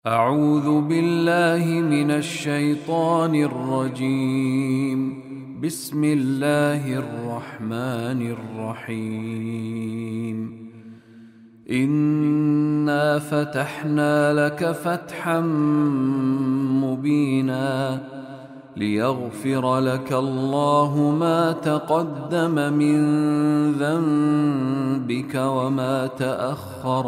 أعوذ بالله من الشيطان الرجيم. بسم الله الرحمن الرحيم. إنا فتحنا لك فتحا مبينا ليغفر لك الله ما تقدم من ذنبك وما تأخر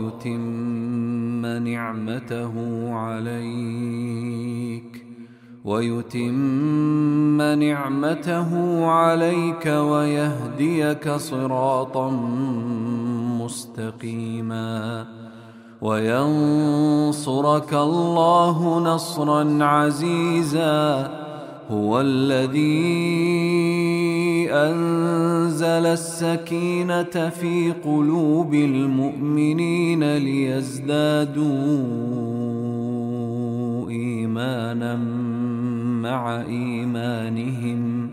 ويتم نعمته عليك ويهديك صراطا مستقيما وينصرك الله نصرا عزيزا. هو الذي أنزل السكينة في قلوب المؤمنين ليزدادوا إيمانا مع إيمانهم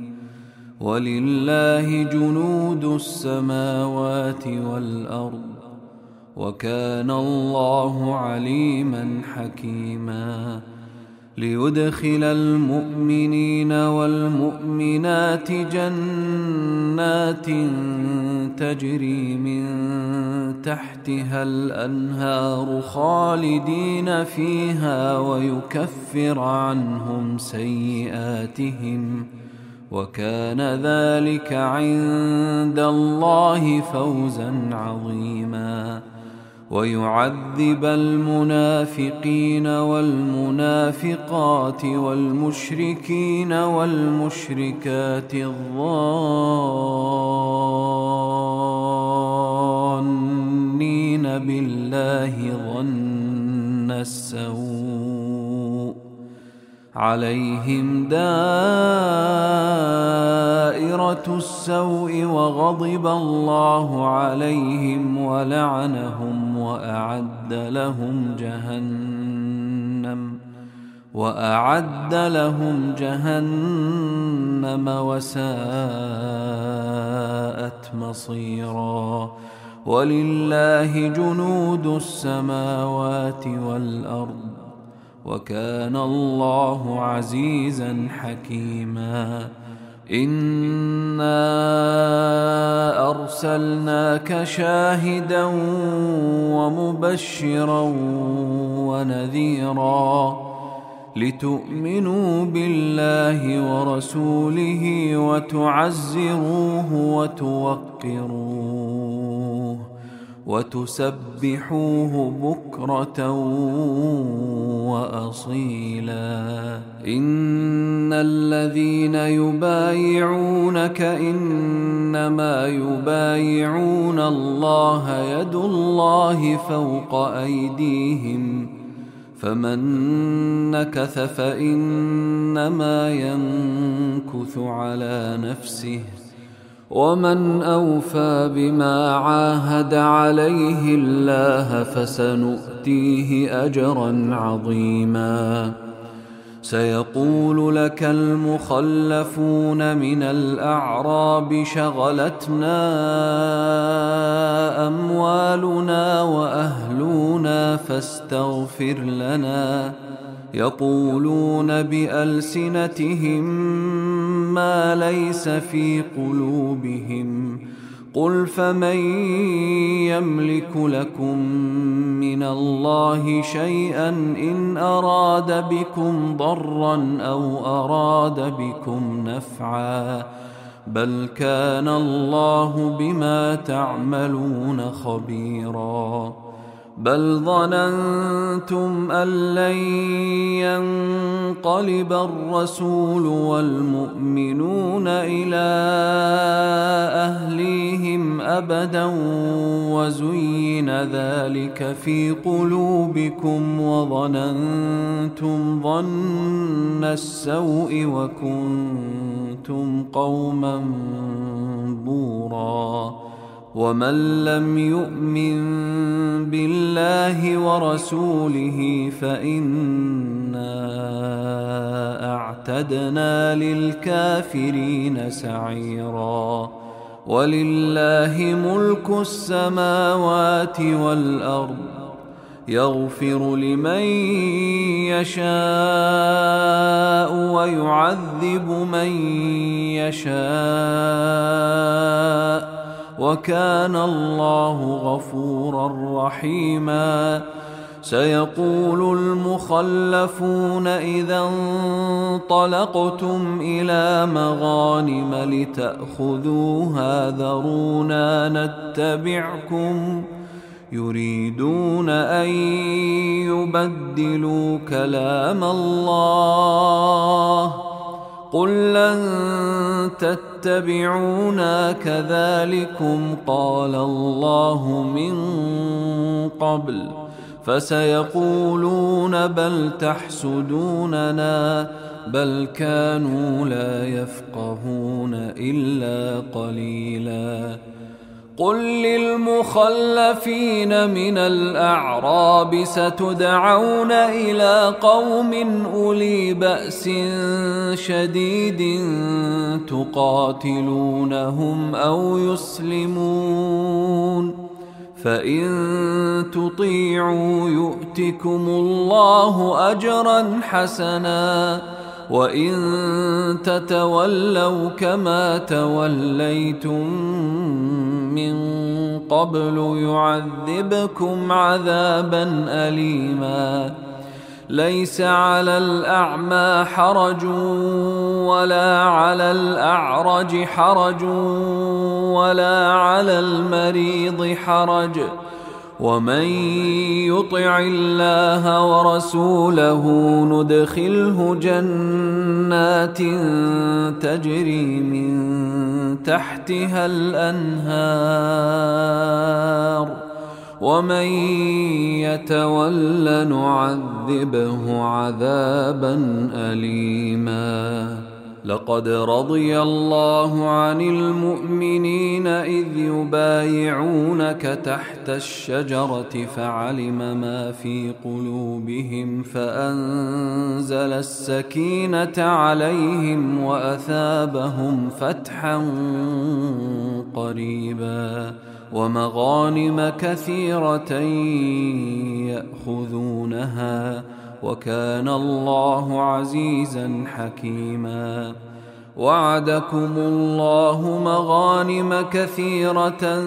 ولله جنود السماوات والأرض وكان الله عليما حكيما. ليدخل المؤمنين والمؤمنات جنات تجري من تحتها الأنهار خالدين فيها ويكفر عنهم سيئاتهم وكان ذلك عند الله فوزا عظيما. ويعذب المنافقين والمنافقات والمشركين والمشركات الظانين بالله ظن السوء عليهم دائرة السوء وغضب الله عليهم ولعنهم وأعد لهم جهنم وساءت مصيرا. ولله جنود السماوات والأرض وكان الله عزيزا حكيما. إنا أرسلناك شاهدا ومبشرا ونذيرا لتؤمنوا بالله ورسوله وتعزروه وتوقروه وتسبحوه بكرة وأصيلا. إن الذين يبايعونك إنما يبايعون الله يد الله فوق أيديهم فمن نكث فإنما ينكث على نفسه ومن أوفى بما عاهد عليه الله فسنؤتيه أجرا عظيما. سيقول لك المخلفون من الأعراب شغلتنا أموالنا وأهلنا فاستغفر لنا يقولون بألسنتهم ما ليس في قلوبهم قل فمن يملك لكم من الله شيئا إن أراد بكم ضرا أو أراد بكم نفعا بل كان الله بما تعملون خبيرا. بل ظننتم أن لن ينقلب الرسول والمؤمنون إلى أهليهم أبدا وزين ذلك في قلوبكم وظننتم ظن السوء وكنتم قوما بورا. ومن لم يؤمن بالله ورسوله فإنا أعتدنا للكافرين سعيرا. ولله ملك السماوات والأرض يغفر لمن يشاء ويعذب من يشاء وكان الله غفورا رحيما. سيقول المخلفون إذا انطلقتم إلى مغانم لتأخذوها ذرونا نتبعكم يريدون أن يبدلوا كلام الله قل لن تتبعونا كذلكم قال الله من قبل فسيقولون بل تحسدوننا بل كانوا لا يفقهون إلا قليلا. قل للمخلفين من الأعراب ستدعون إلى قوم أولي بأس شديد تقاتلونهم أو يسلمون فإن تطيعوا يؤتكم الله أجرا حسنا وإن تتولوا كما توليتم من قبل يعذبكم عذابا أليما. ليس على الأعمى حرج ولا على الأعرج حرج ولا على المريض حرج ومن يطع الله ورسوله ندخله جنات تجري من تحتها الأنهار ومن يتول نعذبه عذابا أليما. لقد رضي الله عن المؤمنين إذ يبايعونك تحت الشجرة فعلم ما في قلوبهم فأنزل السكينة عليهم وأثابهم فتحا قريبا ومغانم كثيرة يأخذونها وكان الله عزيزا حكيما. وعدكم الله مغانم كثيرة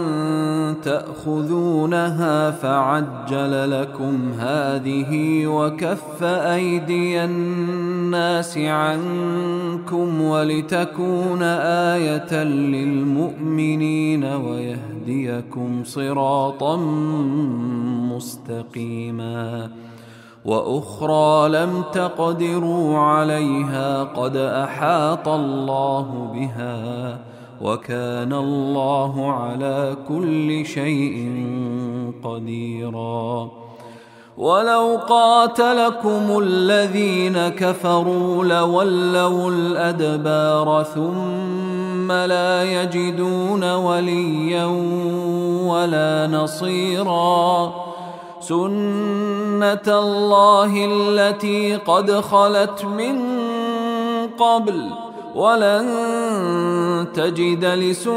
تأخذونها فعجل لكم هذه وكف أيدي الناس عنكم ولتكون آية للمؤمنين ويهديكم صراطا مستقيما. وأخرى لم تقدروا عليها قد أحاط الله بها وكان الله على كل شيء قديرا. ولو قاتلكم الذين كفروا لولوا الأدبار ثم لا يجدون وليا ولا نصيرا. سنة الله التي قد خلت من قبل ولن تجد لسنة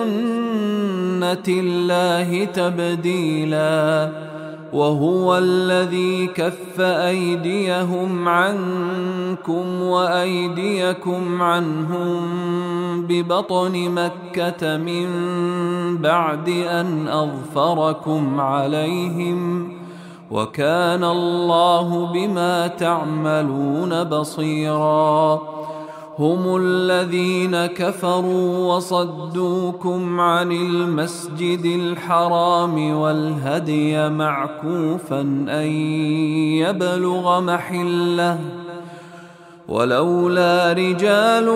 الله تبديلا. وهو الذي كف أيديهم عنكم وأيديكم عنهم ببطن مكة من بعد أن أظفركم عليهم وكان الله بما تعملون بصيرا. هم الذين كفروا وصدوكم عن المسجد الحرام والهدي معكوفا أن يبلغ محله ولولا رجال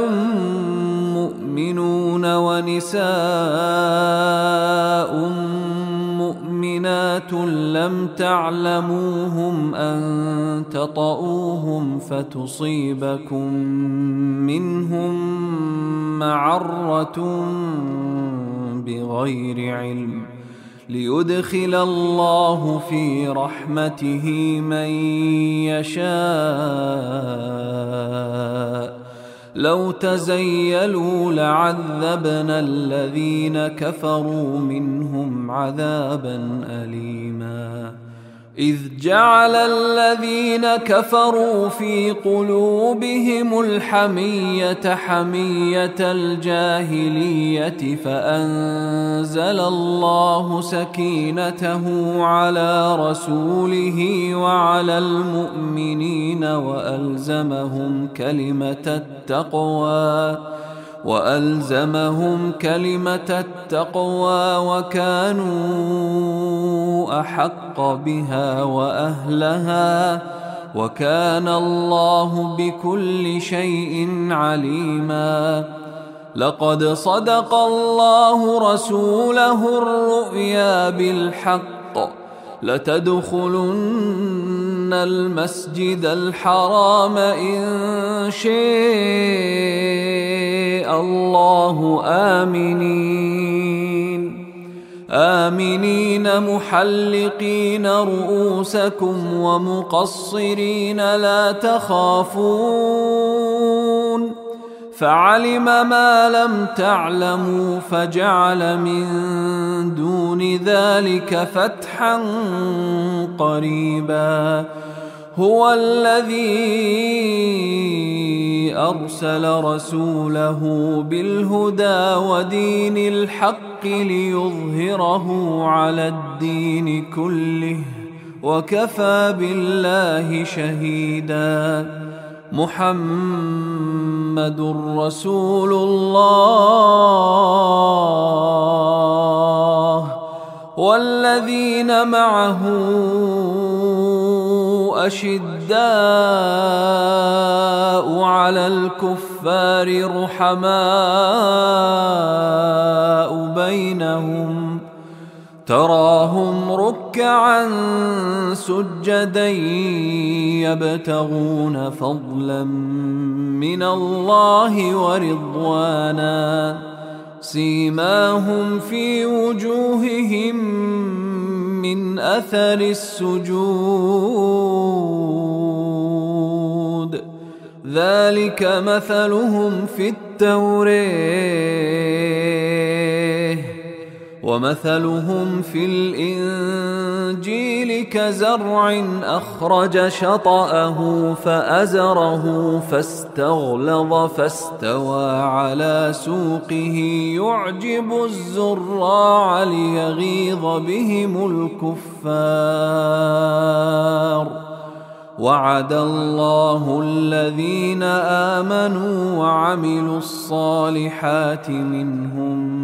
مؤمنون ونساء مؤمنات لم تعلموهم أن تطؤوهم فتصيبكم منهم معرة بغير علم ليدخل الله في رحمته من يشاء. لو تزيلوا لعذبنا الذين كفروا منهم عذابا أليما. إذ جعل الذين كفروا في قلوبهم الحمية حمية الجاهلية فأنزل الله سكينته على رسوله وعلى المؤمنين وألزمهم كلمة التقوى وكانوا أحق بها وأهلها وكان الله بكل شيء عليما. لقد صدق الله رسوله الرؤيا بالحق لتدخلن المسجد الحرام إن شاء الله آمنين محلقين رؤوسكم ومقصرين لا تخافون فعلم ما لم تعلموا فجعل من دون ذلك فتحا قريبا. هو الذي أرسل رسوله بالهدى ودين الحق ليظهره على الدين كله وكفى بالله شهيدا. محمد رسول الله والذين معه أشداء على الكفار رحماء بينهم تراهم ركعا سجدا يبتغون فضلا من الله ورضوانا سيماهم في وجوههم من أثر السجود ذلك مثلهم في التوراة ومثلهم في الإنجيل كزرع أخرج شطأه فأزره فاستغلظ فاستوى على سوقه يعجب الزراع ليغيظ بهم الكفار. وعد الله الذين آمنوا وعملوا الصالحات منهم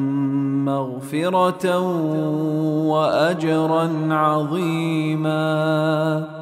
مغفرة وأجرا عظيما.